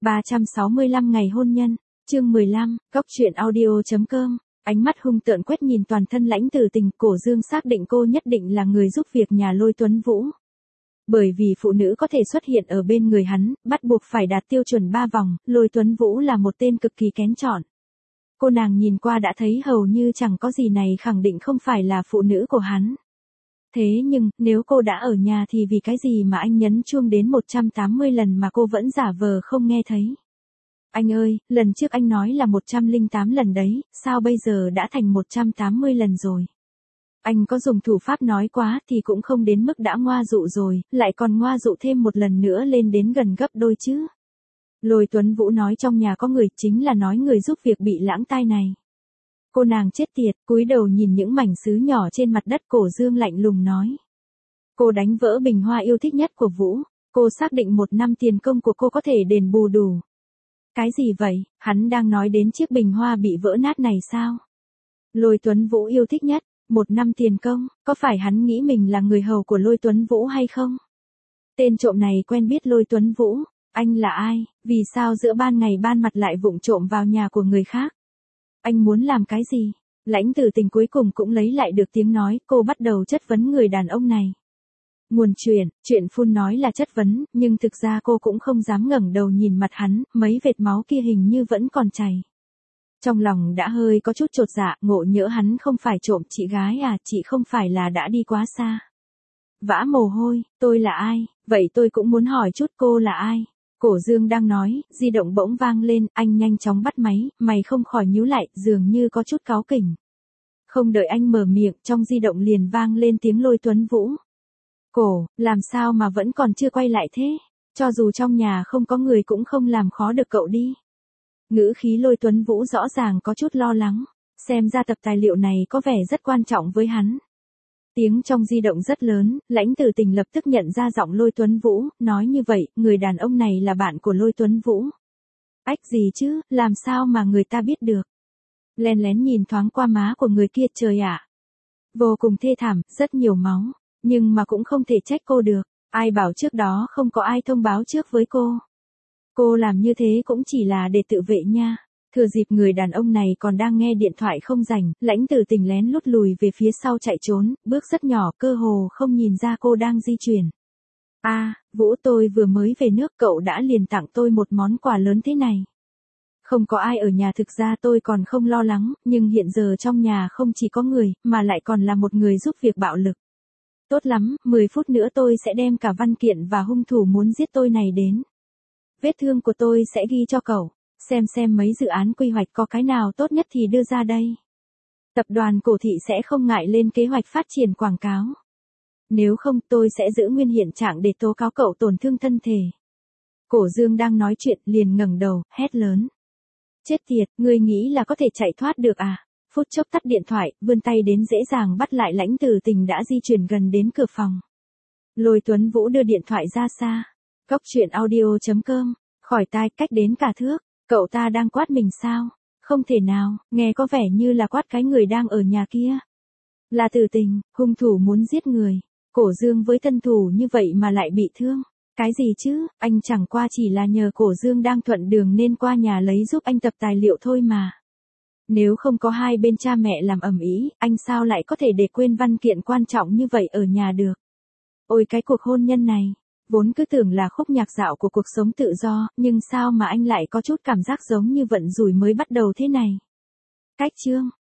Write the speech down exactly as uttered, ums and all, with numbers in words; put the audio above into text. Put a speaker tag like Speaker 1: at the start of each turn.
Speaker 1: ba trăm sáu mươi lăm ngày hôn nhân, chương mười lăm, góc truyện audio.com. Ánh mắt hung tợn quét nhìn toàn thân Lãnh Tử Tình, Cổ Dương xác định cô nhất định là người giúp việc nhà Lôi Tuấn Vũ. Bởi vì phụ nữ có thể xuất hiện ở bên người hắn, bắt buộc phải đạt tiêu chuẩn ba vòng, Lôi Tuấn Vũ là một tên cực kỳ kén chọn. Cô nàng nhìn qua đã thấy hầu như chẳng có gì này khẳng định không phải là phụ nữ của hắn. Thế nhưng, nếu cô đã ở nhà thì vì cái gì mà anh nhấn chuông đến một trăm tám mươi lần mà cô vẫn giả vờ không nghe thấy? Anh ơi, lần trước anh nói là một trăm lẻ tám lần đấy, sao bây giờ đã thành một trăm tám mươi lần rồi? Anh có dùng thủ pháp nói quá thì cũng không đến mức đã ngoa dụ rồi, lại còn ngoa dụ thêm một lần nữa lên đến gần gấp đôi chứ. Lôi Tuấn Vũ nói trong nhà có người, chính là nói người giúp việc bị lãng tai này. Cô nàng chết tiệt, cúi đầu nhìn những mảnh sứ nhỏ trên mặt đất. Cổ Dương lạnh lùng nói. Cô đánh vỡ bình hoa yêu thích nhất của Vũ, cô xác định một năm tiền công của cô có thể đền bù đủ. Cái gì vậy, hắn đang nói đến chiếc bình hoa bị vỡ nát này sao? Lôi Tuấn Vũ yêu thích nhất, một năm tiền công, có phải hắn nghĩ mình là người hầu của Lôi Tuấn Vũ hay không? Tên trộm này quen biết Lôi Tuấn Vũ, anh là ai, vì sao giữa ban ngày ban mặt lại vụng trộm vào nhà của người khác? Anh muốn làm cái gì? Lãnh Tử Tình cuối cùng cũng lấy lại được tiếng nói, cô bắt đầu chất vấn người đàn ông này. Nguồn chuyện, chuyện phun nói là chất vấn, nhưng thực ra cô cũng không dám ngẩng đầu nhìn mặt hắn, mấy vệt máu kia hình như vẫn còn chảy. Trong lòng đã hơi có chút chột dạ, ngộ nhỡ hắn không phải trộm chị gái à, chị không phải là đã đi quá xa. Vã mồ hôi, tôi là ai, vậy tôi cũng muốn hỏi chút cô là ai? Cổ Dương đang nói, di động bỗng vang lên, anh nhanh chóng bắt máy, mày không khỏi nhíu lại, dường như có chút cáu kỉnh. Không đợi anh mở miệng, trong di động liền vang lên tiếng Lôi Tuấn Vũ. Cổ, làm sao mà vẫn còn chưa quay lại thế? Cho dù trong nhà không có người cũng không làm khó được cậu đi. Ngữ khí Lôi Tuấn Vũ rõ ràng có chút lo lắng, xem ra tập tài liệu này có vẻ rất quan trọng với hắn. Tiếng trong di động rất lớn, Lãnh Tử Tình lập tức nhận ra giọng Lôi Tuấn Vũ, nói như vậy, người đàn ông này là bạn của Lôi Tuấn Vũ. Ách gì chứ, làm sao mà người ta biết được? Lén lén nhìn thoáng qua má của người kia, trời ạ. Vô cùng thê thảm, rất nhiều máu, nhưng mà cũng không thể trách cô được, ai bảo trước đó không có ai thông báo trước với cô. Cô làm như thế cũng chỉ là để tự vệ nha. Thừa dịp người đàn ông này còn đang nghe điện thoại không rảnh, Lãnh Tử Tình lén lút lùi về phía sau chạy trốn, bước rất nhỏ, cơ hồ không nhìn ra cô đang di chuyển. A, à, Vũ, tôi vừa mới về nước, cậu đã liền tặng tôi một món quà lớn thế này. Không có ai ở nhà, thực ra tôi còn không lo lắng, nhưng hiện giờ trong nhà không chỉ có người, mà lại còn là một người giúp việc bạo lực. Tốt lắm, mười phút nữa tôi sẽ đem cả văn kiện và hung thủ muốn giết tôi này đến. Vết thương của tôi sẽ ghi cho cậu. Xem xem mấy dự án quy hoạch có cái nào tốt nhất thì đưa ra đây. Tập đoàn Cổ Thị sẽ không ngại lên kế hoạch phát triển quảng cáo. Nếu không tôi sẽ giữ nguyên hiện trạng để tố cáo cậu tổn thương thân thể. Cổ Dương đang nói chuyện liền ngẩng đầu, hét lớn. Chết tiệt, ngươi nghĩ là có thể chạy thoát được à? Phút chốc tắt điện thoại, vươn tay đến dễ dàng bắt lại Lãnh Tử Tình đã di chuyển gần đến cửa phòng. Lôi Tuấn Vũ đưa điện thoại ra xa. Góc truyện audio.com, khỏi tai cách đến cả thước. Cậu ta đang quát mình sao? Không thể nào, nghe có vẻ như là quát cái người đang ở nhà kia. Là Tử Tình, hung thủ muốn giết người. Cổ Dương với thân thủ như vậy mà lại bị thương. Cái gì chứ, anh chẳng qua chỉ là nhờ Cổ Dương đang thuận đường nên qua nhà lấy giúp anh tập tài liệu thôi mà. Nếu không có hai bên cha mẹ làm ầm ĩ, anh sao lại có thể để quên văn kiện quan trọng như vậy ở nhà được? Ôi cái cuộc hôn nhân này. Vốn cứ tưởng là khúc nhạc dạo của cuộc sống tự do, nhưng sao mà anh lại có chút cảm giác giống như vận rủi mới bắt đầu thế này? Cách chương